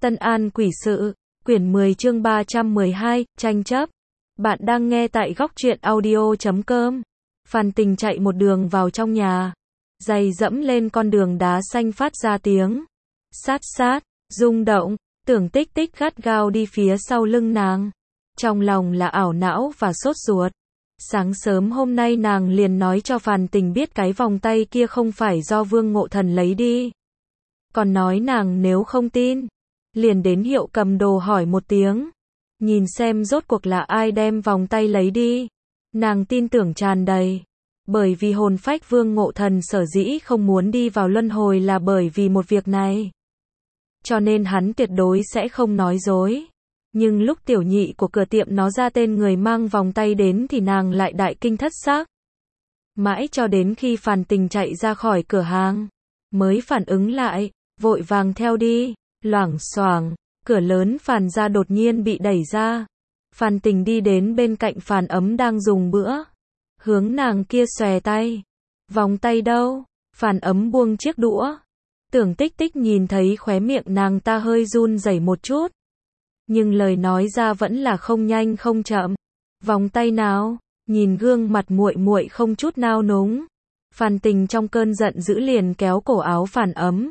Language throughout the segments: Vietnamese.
Tân An quỷ sự, quyển 10 chương 312, tranh chấp. Bạn đang nghe tại góc truyện audio.com. Phan Tình chạy một đường vào trong nhà. Giày dẫm lên con đường đá xanh phát ra tiếng. Sát sát, rung động, Tưởng Tích Tích gắt gao đi phía sau lưng nàng. Trong lòng là ảo não và sốt ruột. Sáng sớm hôm nay nàng liền nói cho Phan Tình biết cái vòng tay kia không phải do Vương Ngộ Thần lấy đi. Còn nói nàng nếu không tin, liền đến hiệu cầm đồ hỏi một tiếng, nhìn xem rốt cuộc là ai đem vòng tay lấy đi. Nàng tin tưởng tràn đầy, bởi vì hồn phách Vương Ngộ Thần sở dĩ không muốn đi vào luân hồi là bởi vì một việc này. Cho nên hắn tuyệt đối sẽ không nói dối. Nhưng lúc tiểu nhị của cửa tiệm nó ra tên người mang vòng tay đến thì nàng lại đại kinh thất xác. Mãi cho đến khi Phan Tình chạy ra khỏi cửa hàng, mới phản ứng lại, vội vàng theo đi. Loảng xoảng, cửa lớn Phan gia đột nhiên bị đẩy ra. Phan Tình đi đến bên cạnh Phan Ấm đang dùng bữa, hướng nàng kia xòe tay. Vòng tay đâu? Phan Ấm buông chiếc đũa. Tưởng Tích Tích nhìn thấy khóe miệng nàng ta hơi run rẩy một chút, nhưng lời nói ra vẫn là không nhanh không chậm. Vòng tay nào? Nhìn gương mặt muội muội không chút nao núng, Phan Tình trong cơn giận dữ liền kéo cổ áo Phan Ấm,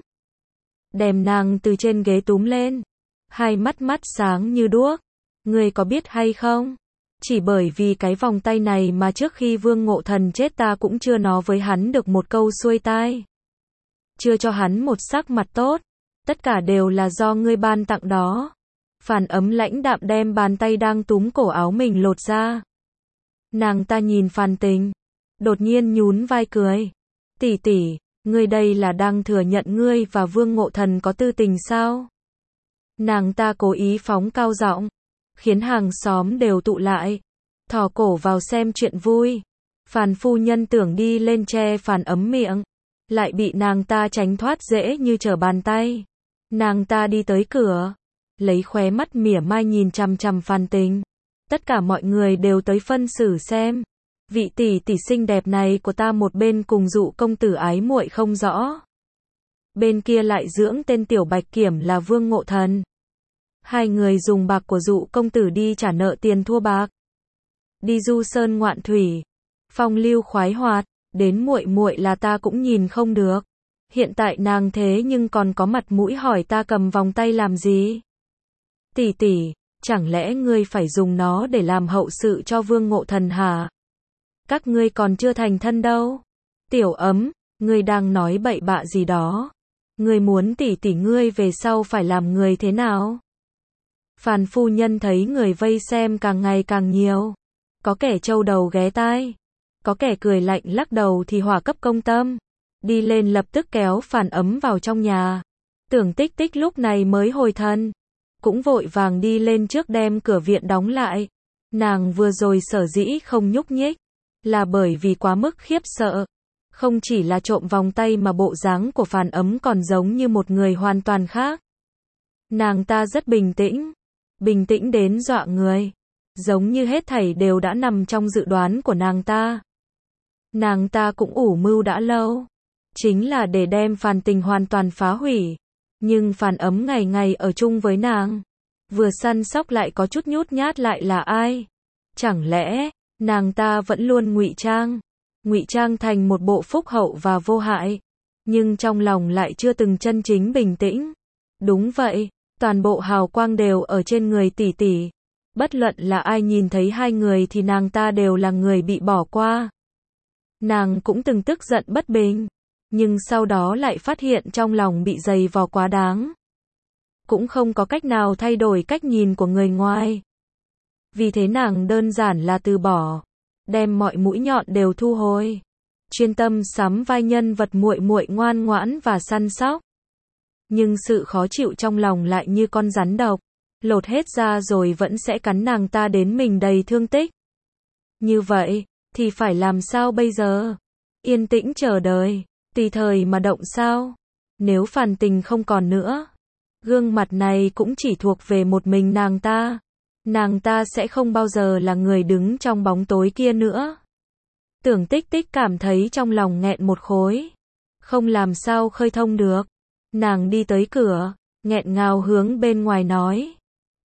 đem nàng từ trên ghế túm lên. Hai mắt sáng như đuốc. Ngươi có biết hay không? Chỉ bởi vì cái vòng tay này mà trước khi Vương Ngộ Thần chết ta cũng chưa nói với hắn được một câu xuôi tai. Chưa cho hắn một sắc mặt tốt. Tất cả đều là do ngươi ban tặng đó. Phan Ấm lãnh đạm đem bàn tay đang túm cổ áo mình lột ra. Nàng ta nhìn Phan Tình, đột nhiên nhún vai cười. Tỷ tỷ, ngươi đây là đang thừa nhận ngươi và Vương Ngộ Thần có tư tình sao? Nàng ta cố ý phóng cao giọng, khiến hàng xóm đều tụ lại, thò cổ vào xem chuyện vui. Phan phu nhân tưởng đi lên che Phan Ấm miệng, lại bị nàng ta tránh thoát dễ như trở bàn tay. Nàng ta đi tới cửa, lấy khóe mắt mỉa mai nhìn chằm chằm Phan Tình. Tất cả mọi người đều tới phân xử xem. Vị tỷ tỷ xinh đẹp này của ta một bên cùng Dụ công tử ái muội không rõ, bên kia lại dưỡng tên tiểu bạch kiểm là Vương Ngộ Thần. Hai người dùng bạc của Dụ công tử đi trả nợ tiền thua bạc, đi du sơn ngoạn thủy, phong lưu khoái hoạt, đến muội muội là ta cũng nhìn không được. Hiện tại nàng thế nhưng còn có mặt mũi hỏi ta cầm vòng tay làm gì? Tỷ tỷ, chẳng lẽ ngươi phải dùng nó để làm hậu sự cho Vương Ngộ Thần hả? Các ngươi còn chưa thành thân đâu. Tiểu Ấm, ngươi đang nói bậy bạ gì đó? Ngươi muốn tỷ tỷ ngươi về sau phải làm người thế nào? Phan phu nhân thấy người vây xem càng ngày càng nhiều, có kẻ trâu đầu ghé tai, có kẻ cười lạnh lắc đầu thì hỏa cấp công tâm, đi lên lập tức kéo Phan Ấm vào trong nhà. Tưởng Tích Tích lúc này mới hồi thần, cũng vội vàng đi lên trước đem cửa viện đóng lại. Nàng vừa rồi sở dĩ không nhúc nhích, là bởi vì quá mức khiếp sợ. Không chỉ là trộm vòng tay mà bộ dáng của Phan Ấm còn giống như một người hoàn toàn khác. Nàng ta rất bình tĩnh đến dọa người, giống như hết thảy đều đã nằm trong dự đoán của nàng ta. Nàng ta cũng ủ mưu đã lâu, chính là để đem Phan Tình hoàn toàn phá hủy. Nhưng Phan Ấm ngày ngày ở chung với nàng, vừa săn sóc lại có chút nhút nhát lại là ai? Chẳng lẽ nàng ta vẫn luôn ngụy trang thành một bộ phúc hậu và vô hại, nhưng trong lòng lại chưa từng chân chính bình tĩnh. Đúng vậy, toàn bộ hào quang đều ở trên người tỷ tỷ. Bất luận là ai nhìn thấy hai người thì nàng ta đều là người bị bỏ qua. Nàng cũng từng tức giận bất bình, nhưng sau đó lại phát hiện trong lòng bị dày vò quá đáng. Cũng không có cách nào thay đổi cách nhìn của người ngoài. Vì thế nàng đơn giản là từ bỏ, đem mọi mũi nhọn đều thu hồi, chuyên tâm sắm vai nhân vật muội muội ngoan ngoãn và săn sóc. Nhưng sự khó chịu trong lòng lại như con rắn độc, lột hết ra rồi vẫn sẽ cắn nàng ta đến mình đầy thương tích. Như vậy, thì phải làm sao bây giờ? Yên tĩnh chờ đợi, tùy thời mà động sao? Nếu Phan Tình không còn nữa, gương mặt này cũng chỉ thuộc về một mình nàng ta. Nàng ta sẽ không bao giờ là người đứng trong bóng tối kia nữa. Tưởng Tích Tích cảm thấy trong lòng nghẹn một khối, không làm sao khơi thông được. Nàng đi tới cửa, nghẹn ngào hướng bên ngoài nói.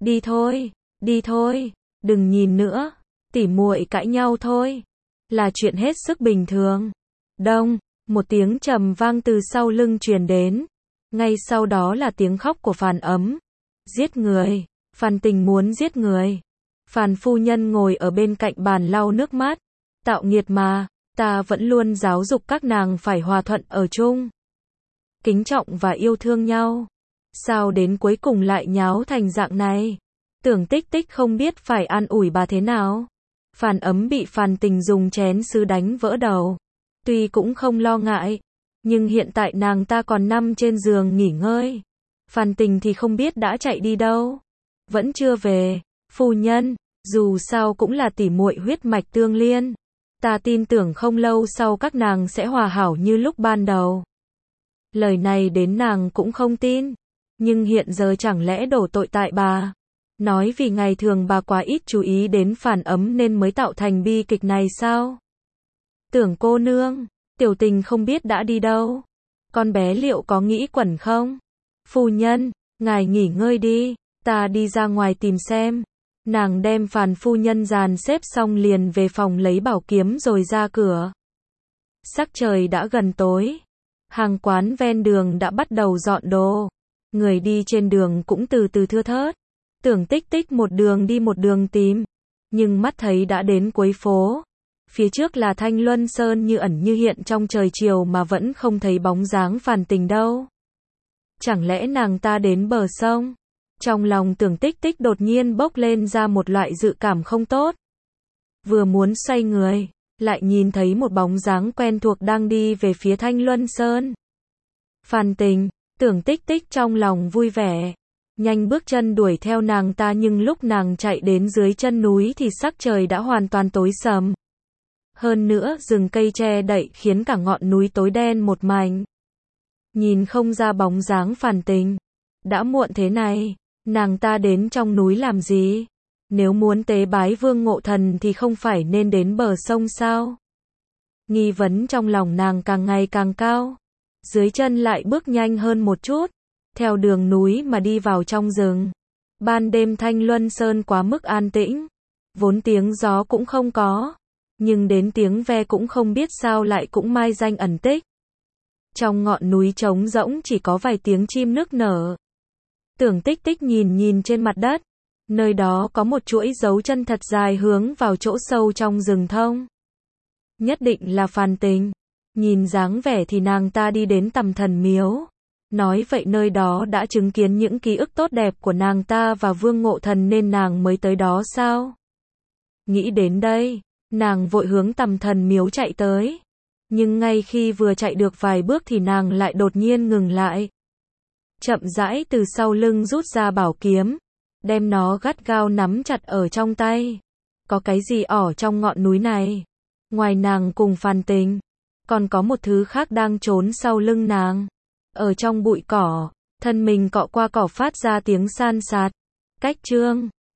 Đi thôi, đừng nhìn nữa, tỉ muội cãi nhau thôi. Là chuyện hết sức bình thường. Đông, một tiếng trầm vang từ sau lưng truyền đến. Ngay sau đó là tiếng khóc của Phàn Ấm. Giết người, Phàn Tình muốn giết người. Phàn phu nhân ngồi ở bên cạnh bàn lau nước mắt. Tạo nghiệt mà, ta vẫn luôn giáo dục các nàng phải hòa thuận ở chung, kính trọng và yêu thương nhau. Sao đến cuối cùng lại nháo thành dạng này? Tưởng Tích Tích không biết phải an ủi bà thế nào. Phàn Ấm bị Phàn Tình dùng chén sứ đánh vỡ đầu. Tuy cũng không lo ngại, nhưng hiện tại nàng ta còn nằm trên giường nghỉ ngơi. Phàn Tình thì không biết đã chạy đi đâu. Vẫn chưa về. Phu nhân, dù sao cũng là tỉ muội huyết mạch tương liên. Ta tin tưởng không lâu sau các nàng sẽ hòa hảo như lúc ban đầu. Lời này đến nàng cũng không tin. Nhưng hiện giờ chẳng lẽ đổ tội tại bà. Nói vì ngày thường bà quá ít chú ý đến Phàn Ấm nên mới tạo thành bi kịch này sao? Tưởng cô nương, Tiểu Tình không biết đã đi đâu. Con bé liệu có nghĩ quẩn không? Phu nhân, ngài nghỉ ngơi đi, ta đi ra ngoài tìm xem. Nàng đem Phàn phu nhân dàn xếp xong liền về phòng lấy bảo kiếm rồi ra cửa. Sắc trời đã gần tối. Hàng quán ven đường đã bắt đầu dọn đồ. Người đi trên đường cũng từ từ thưa thớt. Tưởng Tích Tích một đường đi một đường tìm. Nhưng mắt thấy đã đến cuối phố. Phía trước là Thanh Luân Sơn như ẩn như hiện trong trời chiều mà vẫn không thấy bóng dáng Phàn Tình đâu. Chẳng lẽ nàng ta đến bờ sông? Trong lòng Tưởng Tích Tích đột nhiên bốc lên ra một loại dự cảm không tốt. Vừa muốn xoay người, lại nhìn thấy một bóng dáng quen thuộc đang đi về phía Thanh Luân Sơn. Phàn Tình, Tưởng Tích Tích trong lòng vui vẻ. Nhanh bước chân đuổi theo nàng ta nhưng lúc nàng chạy đến dưới chân núi thì sắc trời đã hoàn toàn tối sầm. Hơn nữa rừng cây che đậy khiến cả ngọn núi tối đen một mảnh. Nhìn không ra bóng dáng Phàn Tình. Đã muộn thế này, nàng ta đến trong núi làm gì? Nếu muốn tế bái Vương Ngộ Thần thì không phải nên đến bờ sông sao? Nghi vấn trong lòng nàng càng ngày càng cao. Dưới chân lại bước nhanh hơn một chút. Theo đường núi mà đi vào trong rừng. Ban đêm Thanh Luân Sơn quá mức an tĩnh. Vốn tiếng gió cũng không có. Nhưng đến tiếng ve cũng không biết sao lại cũng mai danh ẩn tích. Trong ngọn núi trống rỗng chỉ có vài tiếng chim nức nở. Tưởng Tích Tích nhìn trên mặt đất. Nơi đó có một chuỗi dấu chân thật dài hướng vào chỗ sâu trong rừng thông. Nhất định là Phàn Tình. Nhìn dáng vẻ thì nàng ta đi đến Tầm Thần Miếu. Nói vậy nơi đó đã chứng kiến những ký ức tốt đẹp của nàng ta và Vương Ngộ Thần nên nàng mới tới đó sao? Nghĩ đến đây, nàng vội hướng Tầm Thần Miếu chạy tới. Nhưng ngay khi vừa chạy được vài bước thì nàng lại đột nhiên ngừng lại. Chậm rãi từ sau lưng rút ra bảo kiếm, đem nó gắt gao nắm chặt ở trong tay. Có cái gì ở trong ngọn núi này? Ngoài nàng cùng Phàn Tình, còn có một thứ khác đang trốn sau lưng nàng. Ở trong bụi cỏ, thân mình cọ qua cỏ phát ra tiếng san sạt. Cách chương